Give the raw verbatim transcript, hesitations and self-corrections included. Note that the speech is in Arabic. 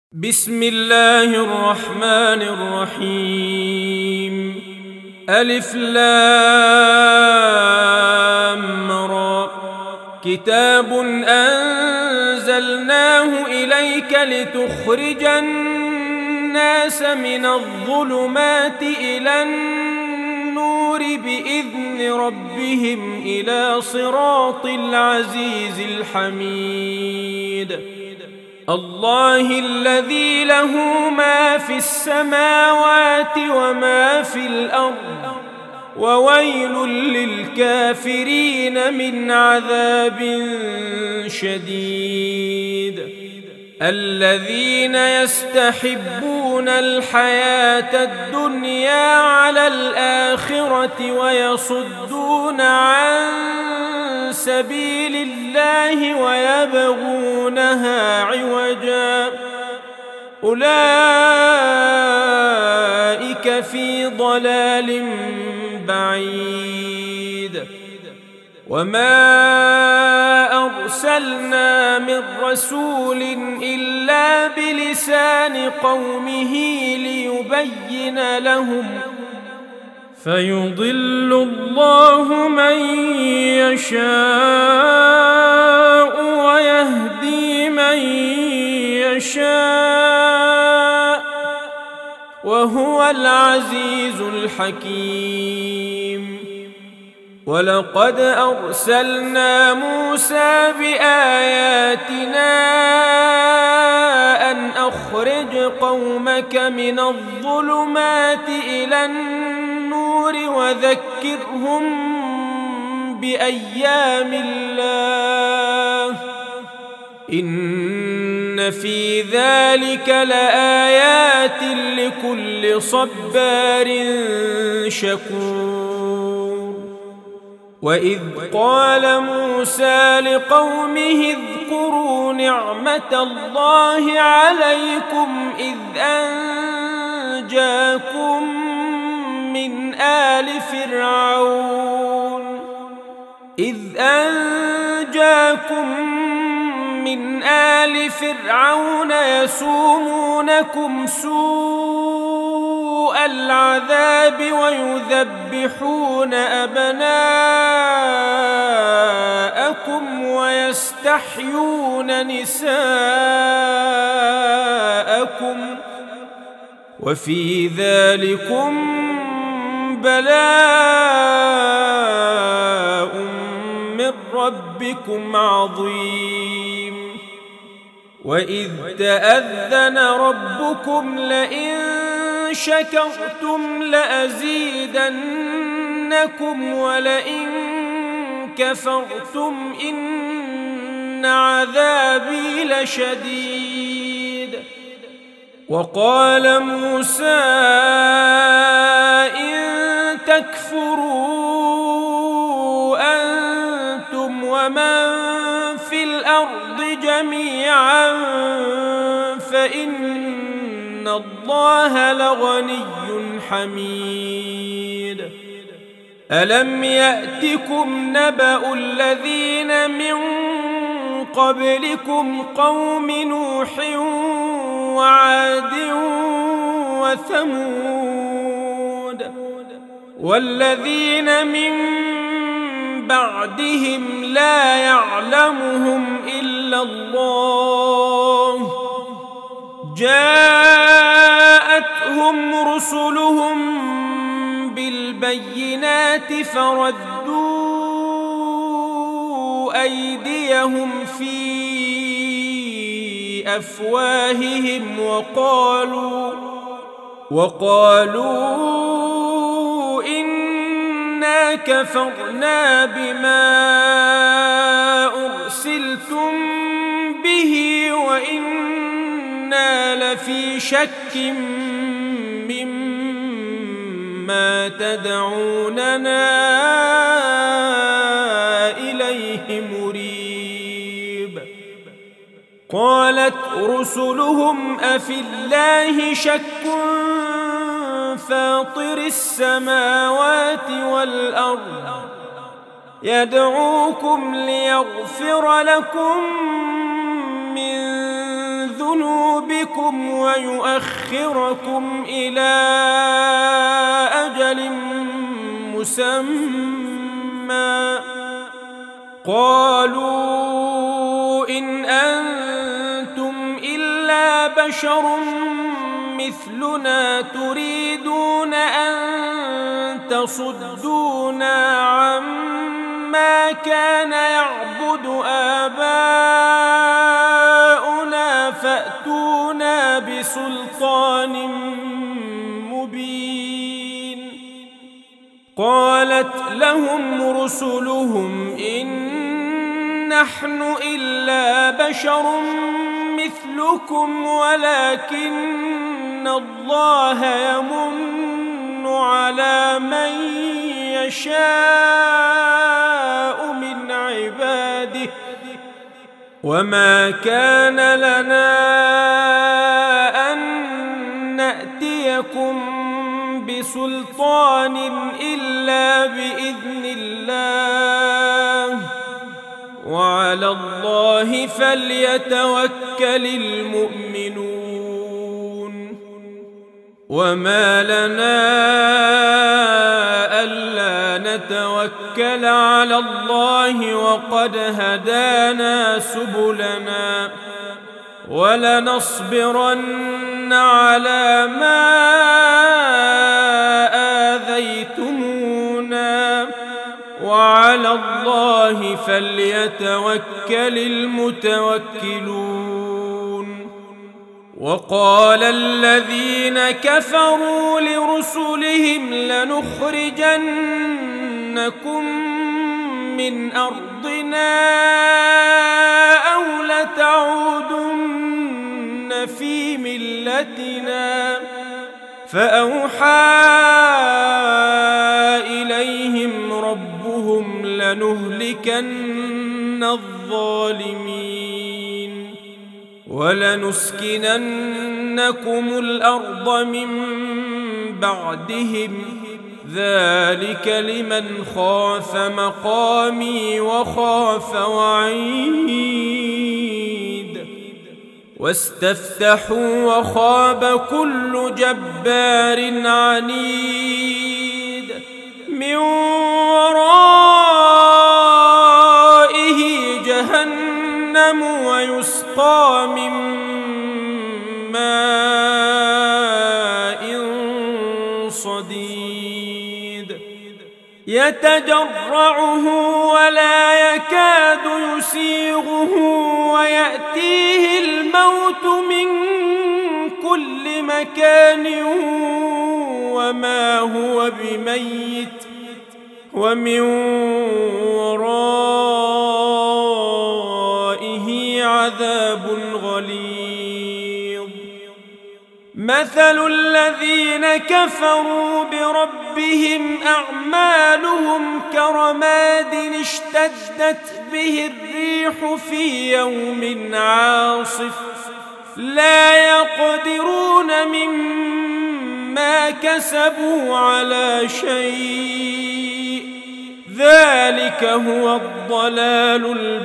بسم الله الرحمن الرحيم. ألف لام را. كتاب أنزلناه إليك لتخرج الناس من الظلمات إلى النور بإذن ربهم إلى صراط العزيز الحميد. الله الذي له ما في السماوات وما في الأرض، وويل للكافرين من عذاب شديد. الذين يستحبون الحياة الدنيا على الآخرة ويصدون عن سبيل الله ويبغونها عوجا، أولئك في ضلال بعيد. وما أرسلنا من رسول إلا بلسان قومه ليبين لهم، فيضل الله من يشاء ويهدي من يشاء، وهو العزيز الحكيم. ولقد أرسلنا موسى بآياتنا أن أخرج قومك من الظلمات إلى النور وذكرهم بأيام الله، إن في ذلك لآيات لكل صبار شكور. وإذ قال موسى لقومه اذكروا نعمة الله عليكم إذ أنجاكم من آل فرعون إذ أنجاكم من آل فرعون يسومونكم سوء العذاب ويذبحون أبناءكم ويستحيون نساءكم، وفي ذلكم بلاء من ربكم عظيم. وإذ تأذن ربكم لئن شكرتم لأزيدنكم ولئن كفرتم إن عذابي لشديد. وقال موسى إن تكفروا أنتم ومن في الأرض جميعا فإن الله لغني حميد. ألم يأتكم نبأ الذين من قبلكم قوم نوح وعاد وثمود والذين من بعدهم لا يعلمهم إلا الله، جاءتهم رسلهم بالبينات فردوا أيديهم في أفواههم وقالوا وقالوا إنا كفرنا بما أرسلتم به وإنا لفي شك مما تدعوننا إليه مريب. قالت رسلهم أفي الله شك فاطر السماوات والأرض يدعوكم ليغفر لكم من ذنوبكم ويؤخركم إلى أجل مسمى قالوا إن أنتم إلا بشر مثلنا تريدون أن تصدونا عما كان يعبد آباؤنا فأتونا بسلطان مبين. قالت لهم رسلهم إن نحن إلا بشر مثلكم ولكن الله يمن على من يشاء من عباده وما كان لنا أن نأتيكم بسلطان إلا بإذن الله وعلى الله فليتوكل المؤمنون. وما لنا ألا نتوكل على الله وقد هدانا سبلنا ولنصبرن على ما آذيتمونا وعلى الله فليتوكل المتوكلون. وقال الذين كفروا لرسلهم لنخرجنكم من أرضنا أو لتعودن في ملتنا فأوحى إليهم ربهم لنهلكن الظالمين ولنسكننكم الأرض من بعدهم ذلك لمن خاف مقامي وخاف وعيد. واستفتحوا وخاب كل جبار عنيد من ورائه جهنم ويسقى من ماء صديد يتجرعه ولا يكاد يسيغه ويأتيه الموت من كل مكان وما هو بميت ومن ورائه عذاب غليظ. مثل الذين كفروا بربهم أعمالهم كرماد اشتدت به الريح في يوم عاصف لا يقدرون مما كسبوا على شيء ذلك هو الضلال البعيد.